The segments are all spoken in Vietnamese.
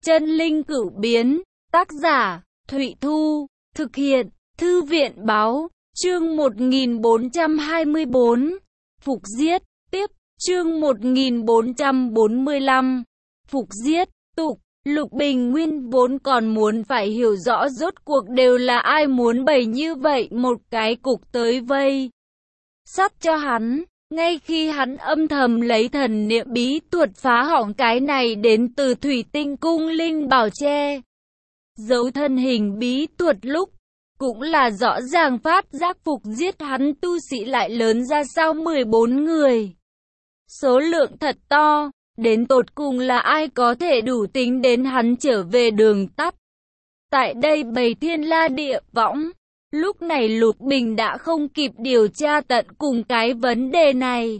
Chân linh cửu biến, tác giả, Thụy Thu, thực hiện, Thư viện báo, chương 1424, Phục giết, tiếp, chương 1445, Phục giết, tục, Lục Bình Nguyên vốn còn muốn phải hiểu rõ rốt cuộc đều là ai muốn bày như vậy một cái cục tới vây sắt cho hắn. Ngay khi hắn âm thầm lấy thần niệm bí thuật phá hỏng cái này đến từ thủy tinh cung linh bảo che giấu thân hình bí thuật lúc, cũng là rõ ràng phát giác phục giết hắn tu sĩ lại lớn ra sao 14 người. Số lượng thật to, đến tột cùng là ai có thể đủ tính đến hắn trở về đường tắt. Tại đây bầy thiên la địa võng. Lúc này Lục Bình đã không kịp điều tra tận cùng cái vấn đề này.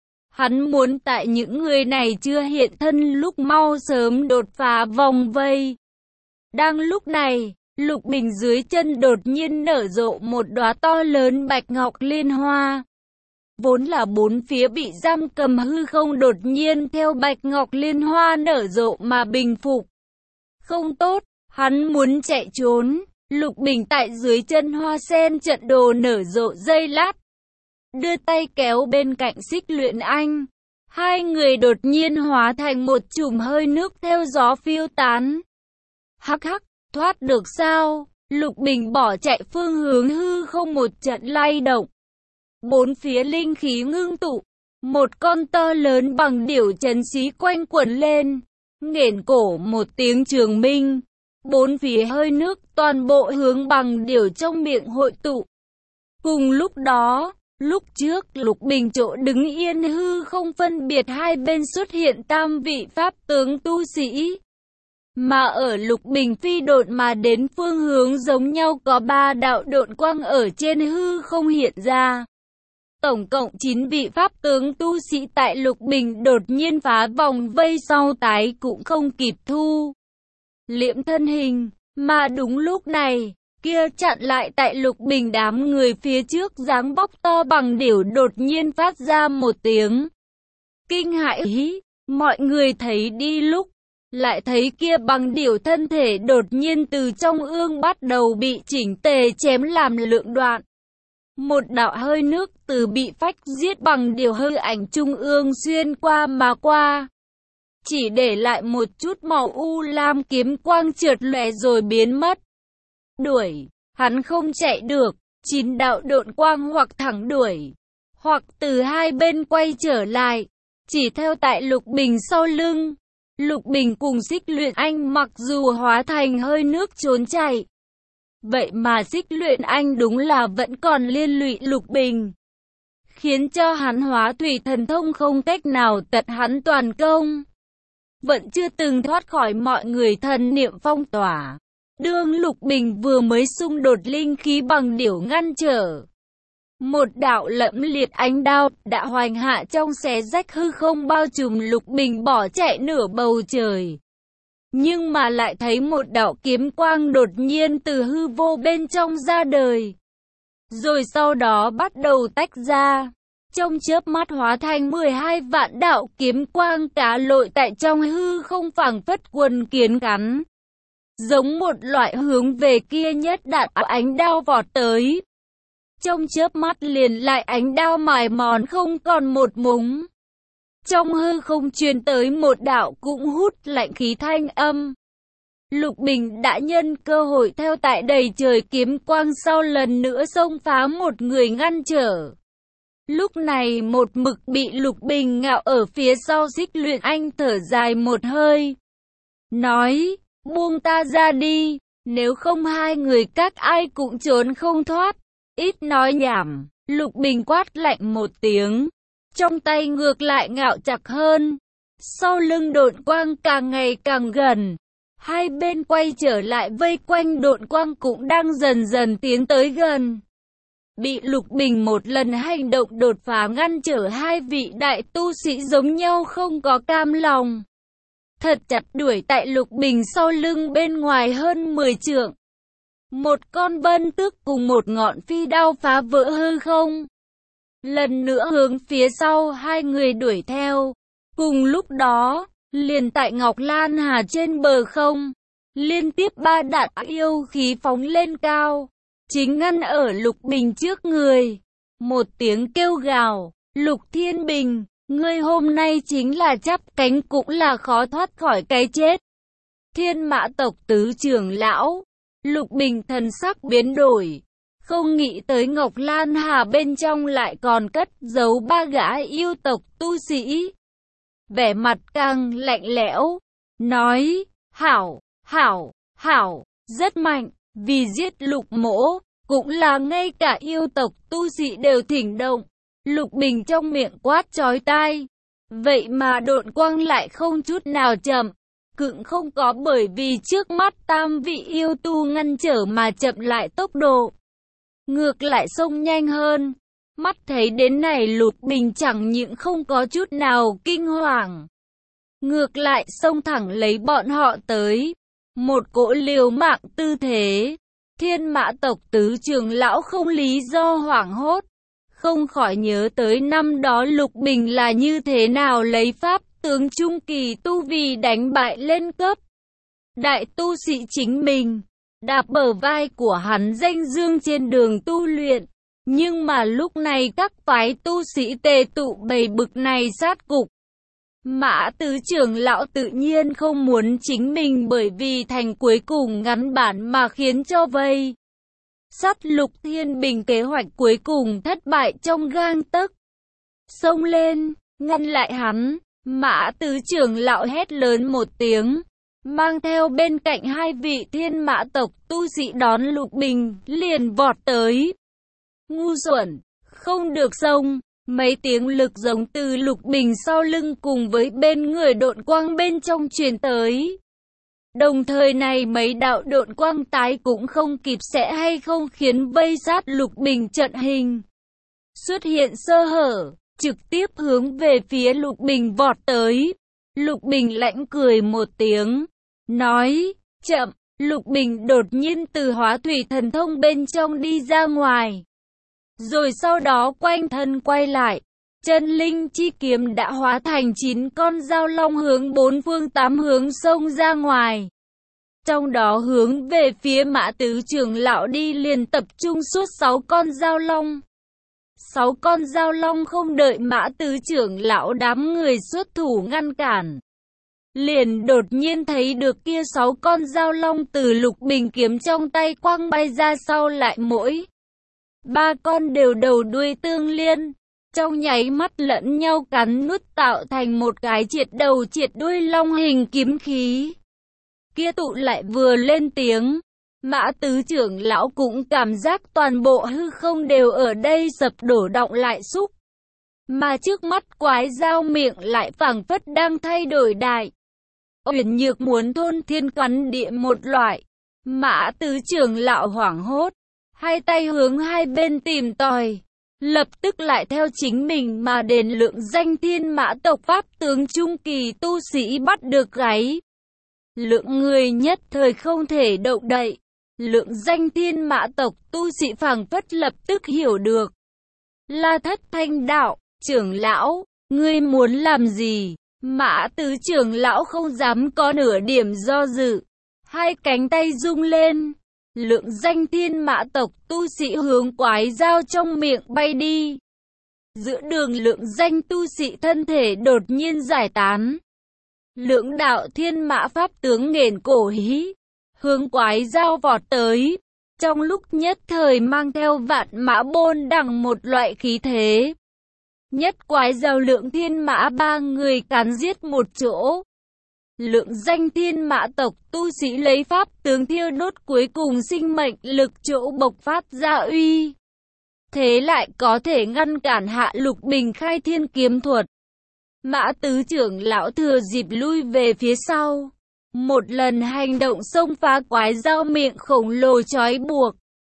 Hắn muốn tại những người này chưa hiện thân lúc mau sớm đột phá vòng vây. Đang lúc này, Lục Bình dưới chân đột nhiên nở rộ một đóa to lớn bạch ngọc liên hoa. Vốn là bốn phía bị giam cầm hư không đột nhiên theo bạch ngọc liên hoa nở rộ mà bình phục. Không tốt, hắn muốn chạy trốn. Lục Bình tại dưới chân hoa sen trận đồ nở rộ giây lát. Đưa tay kéo bên cạnh Xích Luyện Anh. Hai người đột nhiên hóa thành một chùm hơi nước theo gió phiêu tán. Hắc hắc, thoát được sao? Lục Bình bỏ chạy phương hướng hư không một trận lay động. Bốn phía linh khí ngưng tụ. Một con to lớn bằng điểu trấn xí quanh quẩn lên. Nghển cổ một tiếng trường minh. Bốn phía hơi nước toàn bộ hướng bằng điểu trong miệng hội tụ. Cùng lúc đó, lúc trước Lục Bình chỗ đứng yên hư không phân biệt hai bên xuất hiện tam vị pháp tướng tu sĩ. Mà ở Lục Bình phi độn mà đến phương hướng giống nhau có 3 đạo độn quang ở trên hư không hiện ra. Tổng cộng 9 vị pháp tướng tu sĩ tại Lục Bình đột nhiên phá vòng vây sau tái cũng không kịp thu liễm thân hình, mà đúng lúc này, kia chặn lại tại Lục Bình đám người phía trước dáng bóc to bằng điểu đột nhiên phát ra một tiếng kinh hãi hí, mọi người thấy đi lúc, lại thấy kia bằng điểu thân thể đột nhiên từ trong ương bắt đầu bị chỉnh tề chém làm lượng đoạn. Một đạo hơi nước từ bị phách giết bằng điểu hư ảnh trung ương xuyên qua mà qua. Chỉ để lại một chút màu u lam kiếm quang trượt lóe rồi biến mất. Đuổi, hắn không chạy được, 9 đạo độn quang hoặc thẳng đuổi, hoặc từ hai bên quay trở lại, chỉ theo tại Lục Bình sau lưng. Lục Bình cùng Xích Luyện Anh mặc dù hóa thành hơi nước trốn chạy, vậy mà Xích Luyện Anh đúng là vẫn còn liên lụy Lục Bình, khiến cho hắn hóa thủy thần thông không cách nào tận hắn toàn công. Vẫn chưa từng thoát khỏi mọi người thần niệm phong tỏa. Đương Lục Bình vừa mới xung đột linh khí bằng điểu ngăn trở. Một đạo lẫm liệt ánh đao đã hoành hạ trong xé rách hư không bao trùm Lục Bình bỏ chạy nửa bầu trời. Nhưng mà lại thấy một đạo kiếm quang đột nhiên từ hư vô bên trong ra đời. Rồi sau đó bắt đầu tách ra. Trong chớp mắt hóa thành 12 vạn đạo kiếm quang cá lội tại trong hư không phảng phất quần kiến cắn. Giống một loại hướng về kia nhất đạn ánh đao vọt tới. Trong chớp mắt liền lại ánh đao mài mòn không còn một mống. Trong hư không truyền tới một đạo cũng hút lạnh khí thanh âm. Lục Bình đã nhân cơ hội theo tại đầy trời kiếm quang sau lần nữa xông phá một người ngăn trở. Lúc này một mực bị Lục Bình ngạo ở phía sau Xích Luyện Anh thở dài một hơi. Nói, buông ta ra đi, nếu không hai người các ai cũng trốn không thoát. Ít nói nhảm, Lục Bình quát lạnh một tiếng. Trong tay ngược lại ngạo chặt hơn. Sau lưng độn quang càng ngày càng gần. Hai bên quay trở lại vây quanh độn quang cũng đang dần dần tiến tới gần. Bị Lục Bình một lần hành động đột phá ngăn trở hai vị đại tu sĩ giống nhau không có cam lòng. Thật chặt đuổi tại Lục Bình sau lưng bên ngoài hơn 10 trượng. Một con bân tước cùng một ngọn phi đao phá vỡ hư không. Lần nữa hướng phía sau hai người đuổi theo. Cùng lúc đó, Liền tại Ngọc Lan Hà trên bờ không, liên tiếp 3 đạn yêu khí phóng lên cao, chính ngăn ở Lục Bình trước người. Một tiếng kêu gào, Lục Thiên Bình, ngươi hôm nay chính là chắp cánh cũng là khó thoát khỏi cái chết. Thiên Mã tộc tứ trưởng lão, Lục Bình thần sắc biến đổi, không nghĩ tới Ngọc Lan Hà bên trong lại còn cất giấu 3 gã yêu tộc tu sĩ. Vẻ mặt càng lạnh lẽo, nói, hảo, rất mạnh, vì giết Lục Mỗ, cũng là ngay cả yêu tộc tu sĩ đều thỉnh động. Lục Bình trong miệng quát chói tai, vậy mà độn quang lại không chút nào chậm, cũng không có bởi vì trước mắt tam vị yêu tu ngăn trở mà chậm lại tốc độ, ngược lại xông nhanh hơn. Mắt thấy đến này Lục Bình chẳng những không có chút nào kinh hoàng, ngược lại xông thẳng lấy bọn họ tới, một cỗ liều mạng tư thế. Thiên Mã tộc tứ trưởng lão không lý do hoảng hốt, không khỏi nhớ tới năm đó Lục Bình là như thế nào lấy pháp tướng trung kỳ tu vi đánh bại lên cấp đại tu sĩ chính mình, đạp bờ vai của hắn danh dương trên đường tu luyện. Nhưng mà lúc này các phái tu sĩ tề tụ bày bực này sát cục. Mã tứ trưởng lão tự nhiên không muốn chính mình bởi vì thành cuối cùng ngắn bản mà khiến cho vây sát Lục Thiên Bình kế hoạch cuối cùng thất bại trong gang tấc. Xông lên, ngăn lại hắn, Mã tứ trưởng lão hét lớn một tiếng, mang theo bên cạnh 2 vị Thiên Mã tộc tu sĩ đón Lục Bình, liền vọt tới. Ngu xuẩn, không được xông. Mấy tiếng lực giống từ Lục Bình sau lưng cùng với bên người độn quang bên trong truyền tới. Đồng thời này mấy đạo độn quang tái cũng không kịp sẽ hay không khiến vây sát Lục Bình trận hình xuất hiện sơ hở, trực tiếp hướng về phía Lục Bình vọt tới. Lục Bình lạnh cười một tiếng, nói, chậm. Lục Bình đột nhiên từ hóa thủy thần thông bên trong đi ra ngoài. Rồi sau đó quanh thân quay lại, chân linh chi kiếm đã hóa thành 9 con dao long hướng 4 phương 8 hướng xông ra ngoài. Trong đó hướng về phía Mã tứ trưởng lão đi liền tập trung suốt 6 con dao long. 6 con dao long không đợi Mã tứ trưởng lão đám người xuất thủ ngăn cản, liền đột nhiên thấy được kia 6 con dao long từ Lục Bình kiếm trong tay quăng bay ra sau lại mỗi 3 con đều đầu đuôi tương liên, trong nháy mắt lẫn nhau cắn nuốt tạo thành một cái triệt đầu triệt đuôi long hình kiếm khí. Kia tụ lại vừa lên tiếng, Mã tứ trưởng lão cũng cảm giác toàn bộ hư không đều ở đây sập đổ động lại xúc. Mà trước mắt quái dao miệng lại phảng phất đang thay đổi đại. Uyển nhược muốn thôn thiên cắn địa một loại. Mã tứ trưởng lão hoảng hốt, hai tay hướng hai bên tìm tòi, lập tức lại theo chính mình mà đền lượng danh Thiên Mã tộc pháp tướng trung kỳ tu sĩ bắt được gáy. Lượng người nhất thời không thể động đậy. Lượng danh Thiên Mã tộc tu sĩ phảng phất lập tức hiểu được. La Thất Thanh đạo, trưởng lão, ngươi muốn làm gì? Mã tứ trưởng lão không dám có nửa điểm do dự. Hai cánh tay rung lên. Lượng danh Thiên Mã tộc tu sĩ hướng quái dao trong miệng bay đi. Giữa đường lượng danh tu sĩ thân thể đột nhiên giải tán. Lượng đạo Thiên Mã pháp tướng nghển cổ hí, hướng quái dao vọt tới. Trong lúc nhất thời mang theo vạn mã bôn đằng một loại khí thế. Nhất quái dao lượng Thiên Mã ba người cắn giết một chỗ. Lượng danh Thiên Mã tộc tu sĩ lấy pháp tướng thiêu đốt cuối cùng sinh mệnh lực chỗ bộc phát ra uy. Thế lại có thể ngăn cản Hạ Lục Bình khai thiên kiếm thuật. Mã tứ trưởng lão thừa dịp lui về phía sau. Một lần hành động xông phá quái dao miệng khổng lồ trói buộc.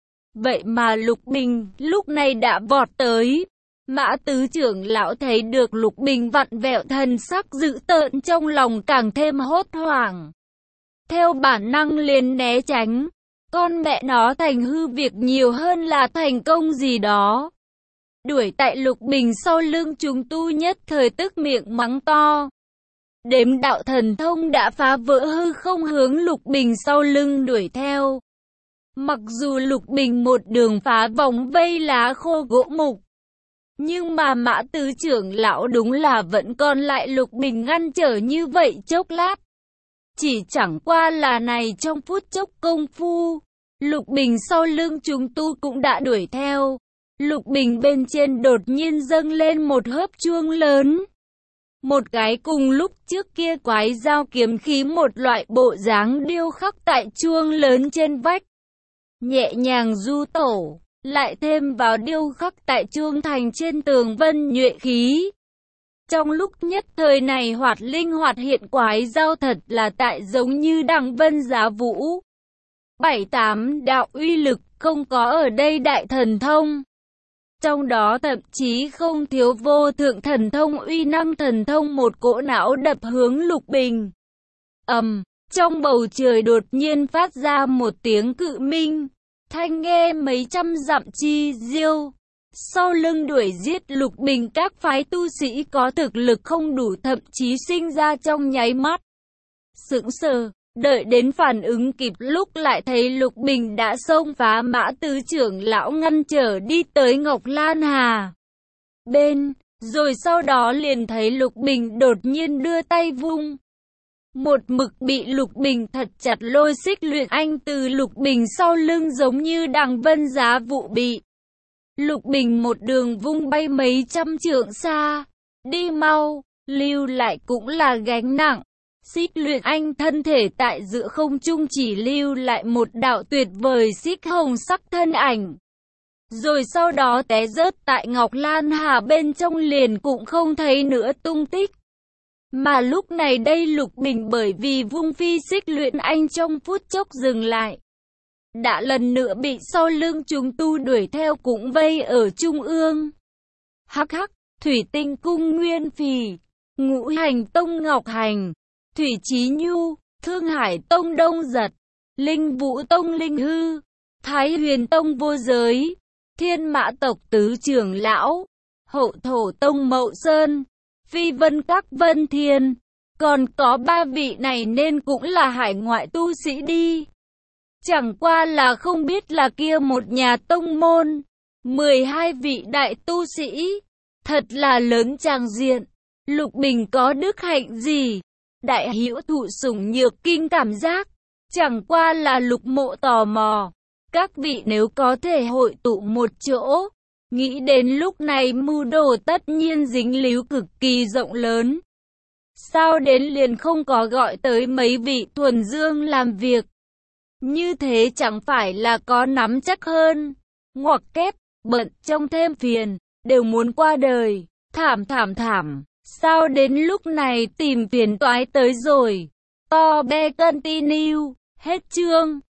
Vậy mà Lục Bình lúc này đã vọt tới. Mã tứ trưởng lão thấy được Lục Bình vặn vẹo thần sắc dữ tợn trong lòng càng thêm hốt hoảng. Theo bản năng liền né tránh. Con mẹ nó thành hư việc nhiều hơn là thành công gì đó. Đuổi tại Lục Bình sau lưng chúng tu nhất thời tức miệng mắng to. Đếm đạo thần thông đã phá vỡ hư không hướng Lục Bình sau lưng đuổi theo. Mặc dù Lục Bình một đường phá vòng vây lá khô gỗ mục, nhưng mà Mã Tứ trưởng lão đúng là vẫn còn lại Lục Bình ngăn trở như vậy chốc lát. Chỉ chẳng qua là này trong phút chốc công phu, Lục Bình sau lưng chúng tu cũng đã đuổi theo. Lục Bình bên trên đột nhiên dâng lên một hớp chuông lớn. Một cái cùng lúc trước kia quái dao kiếm khí một loại bộ dáng điêu khắc tại chuông lớn trên vách. Nhẹ nhàng du tổ, lại thêm vào điêu khắc tại chuông thành trên tường vân nhuệ khí. Trong lúc nhất thời này hoạt linh hoạt hiện quái dao thật là tại giống như đằng vân giá vũ. 7-8 đạo uy lực không có ở đây đại thần thông. Trong đó thậm chí không thiếu vô thượng thần thông uy năng thần thông một cỗ não đập hướng Lục Bình. Trong bầu trời đột nhiên phát ra một tiếng cự minh, thanh nghe mấy trăm dặm chi diêu. Sau lưng đuổi giết Lục Bình các phái tu sĩ có thực lực không đủ thậm chí sinh ra trong nháy mắt. Sững sờ, đợi đến phản ứng kịp lúc lại thấy Lục Bình đã xông phá Mã Tứ trưởng lão ngăn trở đi tới Ngọc Lan Hà bên, rồi sau đó liền thấy Lục Bình đột nhiên đưa tay vung. Một mực bị Lục Bình thật chặt lôi xích luyện anh từ Lục Bình sau lưng giống như đằng vân giá vụ bị Lục Bình một đường vung bay mấy trăm trượng xa. Đi mau, lưu lại cũng là gánh nặng. Xích luyện anh thân thể tại giữa không trung chỉ lưu lại một đạo tuyệt vời xích hồng sắc thân ảnh. Rồi sau đó té rớt tại Ngọc Lan Hà bên trong liền cũng không thấy nữa tung tích. Mà lúc này đây Lục Bình bởi vì vung phi xích luyện anh trong phút chốc dừng lại, đã lần nữa bị sau lưng chúng tu đuổi theo cũng vây ở trung ương. Hắc hắc, Thủy Tinh Cung Nguyên Phì, Ngũ Hành Tông Ngọc Hành, Thủy Chí Nhu, Thương Hải Tông Đông Giật, Linh Vũ Tông Linh Hư, Thái Huyền Tông Vô Giới, Thiên Mã Tộc Tứ trưởng lão, Hậu Thổ Tông Mậu Sơn, Phi Vân Các Vân Thiên. Còn có 3 vị này nên cũng là hải ngoại tu sĩ đi. Chẳng qua là không biết là kia một nhà tông môn. 12 vị đại tu sĩ. Thật là lớn tràng diện. Lục Bình có đức hạnh gì? Đại hữu thụ sủng nhược kinh cảm giác. Chẳng qua là Lục Mộ tò mò. Các vị nếu có thể hội tụ một chỗ, nghĩ đến lúc này mưu đồ tất nhiên dính líu cực kỳ rộng lớn. Sao đến liền không có gọi tới mấy vị thuần dương làm việc? Như thế chẳng phải là có nắm chắc hơn. Ngoặc kép, bận trong thêm phiền, đều muốn qua đời. Thảm. Sao đến lúc này tìm phiền toái tới rồi? To be continue, hết chương.